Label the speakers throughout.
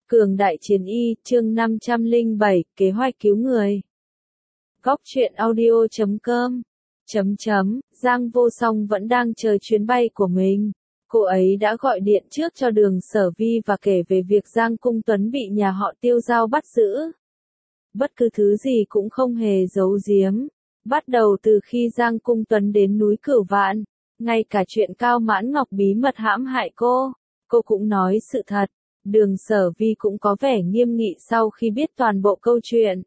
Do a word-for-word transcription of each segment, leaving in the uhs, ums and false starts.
Speaker 1: Cường đại chiến y, chương năm trăm lẻ bảy, kế hoạch cứu người. Góc truyện audio chấm com chấm chấm, Giang Vô Song vẫn đang chờ chuyến bay của mình. Cô ấy đã gọi điện trước cho Đường Sở Vi và kể về việc Giang Cung Tuấn bị nhà họ Tiêu Giao bắt giữ. Bất cứ thứ gì cũng không hề giấu giếm. Bắt đầu từ khi Giang Cung Tuấn đến núi Cửu Vạn, ngay cả chuyện Cao Mãn Ngọc bí mật hãm hại cô, cô cũng nói sự thật. Đường Sở Vi cũng có vẻ nghiêm nghị sau khi biết toàn bộ câu chuyện.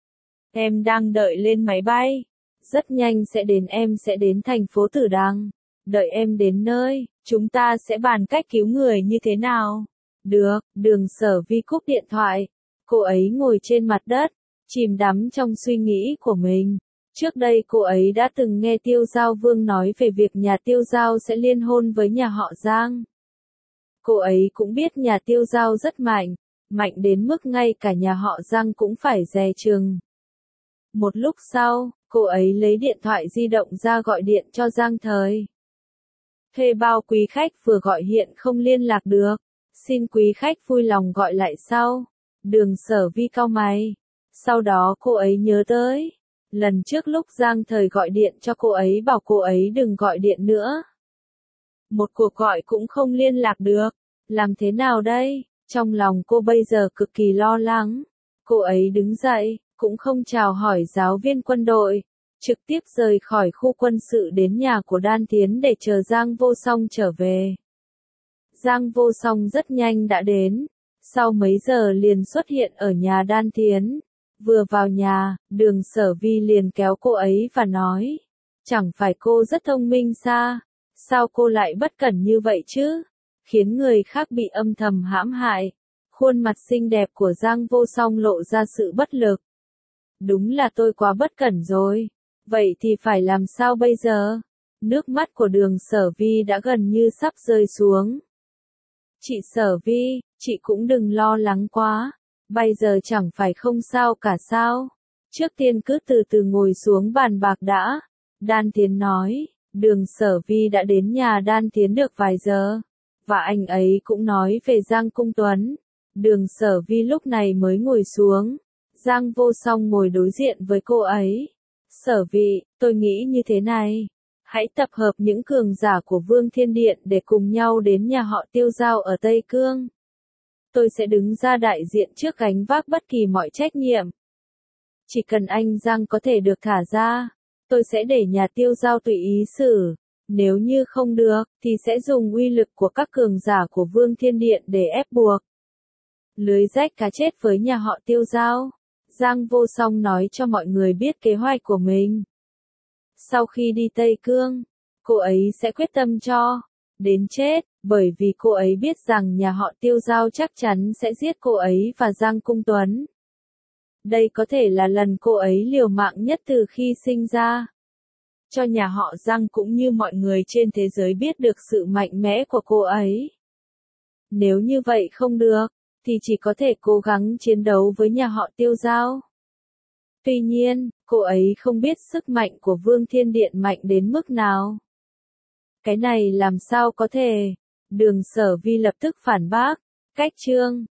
Speaker 1: Em đang đợi lên máy bay. Rất nhanh sẽ đến em sẽ đến thành phố Tử Đằng. Đợi em đến nơi, chúng ta sẽ bàn cách cứu người như thế nào. Được, Đường Sở Vi cúp điện thoại. Cô ấy ngồi trên mặt đất, chìm đắm trong suy nghĩ của mình. Trước đây cô ấy đã từng nghe Tiêu Giao Vương nói về việc nhà Tiêu Giao sẽ liên hôn với nhà họ Giang. Cô ấy cũng biết nhà Tiêu Giao rất mạnh, mạnh đến mức ngay cả nhà họ Giang cũng phải dè chừng. Một lúc sau, cô ấy lấy điện thoại di động ra gọi điện cho Giang Thời. Thuê bao quý khách vừa gọi hiện không liên lạc được, xin quý khách vui lòng gọi lại sau. Đường Sở Vi cau mày. Sau đó cô ấy nhớ tới, lần trước lúc Giang Thời gọi điện cho cô ấy bảo cô ấy đừng gọi điện nữa. Một cuộc gọi cũng không liên lạc được. Làm thế nào đây? Trong lòng cô bây giờ cực kỳ lo lắng. Cô ấy đứng dậy, cũng không chào hỏi giáo viên quân đội, trực tiếp rời khỏi khu quân sự đến nhà của Đan Tiến để chờ Giang Vô Song trở về. Giang Vô Song rất nhanh đã đến, sau mấy giờ liền xuất hiện ở nhà Đan Tiến. Vừa vào nhà, Đường Sở Vi liền kéo cô ấy và nói, chẳng phải cô rất thông minh sao? Sao cô lại bất cẩn như vậy chứ? Khiến người khác bị âm thầm hãm hại. Khuôn mặt xinh đẹp của Giang Vô Song lộ ra sự bất lực. Đúng là tôi quá bất cẩn rồi. Vậy thì phải làm sao bây giờ? Nước mắt của Đường Sở Vi đã gần như sắp rơi xuống. Chị Sở Vi, chị cũng đừng lo lắng quá. Bây giờ chẳng phải không sao cả sao? Trước tiên cứ từ từ ngồi xuống bàn bạc đã. Đan Tiến nói, Đường Sở Vi đã đến nhà Đan Tiến được vài giờ. Và anh ấy cũng nói về Giang Cung Tuấn. Đường Sở Vi lúc này mới ngồi xuống. Giang Vô Song ngồi đối diện với cô ấy. Sở Vi, tôi nghĩ như thế này. Hãy tập hợp những cường giả của Vương Thiên Điện để cùng nhau đến nhà họ Tiêu Giao ở Tây Cương. Tôi sẽ đứng ra đại diện trước gánh vác bất kỳ mọi trách nhiệm. Chỉ cần anh Giang có thể được thả ra, tôi sẽ để nhà Tiêu Giao tùy ý xử. Nếu như không được, thì sẽ dùng uy lực của các cường giả của Vương Thiên Điện để ép buộc. Lưới rách cá chết với nhà họ Tiêu Giao. Giang Vô Song nói cho mọi người biết kế hoạch của mình. Sau khi đi Tây Cương, cô ấy sẽ quyết tâm cho đến chết, bởi vì cô ấy biết rằng nhà họ Tiêu Giao chắc chắn sẽ giết cô ấy và Giang Cung Tuấn. Đây có thể là lần cô ấy liều mạng nhất từ khi sinh ra. Cho nhà họ Giang cũng như mọi người trên thế giới biết được sự mạnh mẽ của cô ấy. Nếu như vậy không được, thì chỉ có thể cố gắng chiến đấu với nhà họ Tiêu Giao. Tuy nhiên, cô ấy không biết sức mạnh của Vương Thiên Điện mạnh đến mức nào. Cái này làm sao có thể? Đường Sở Vi lập tức phản bác. Cách chương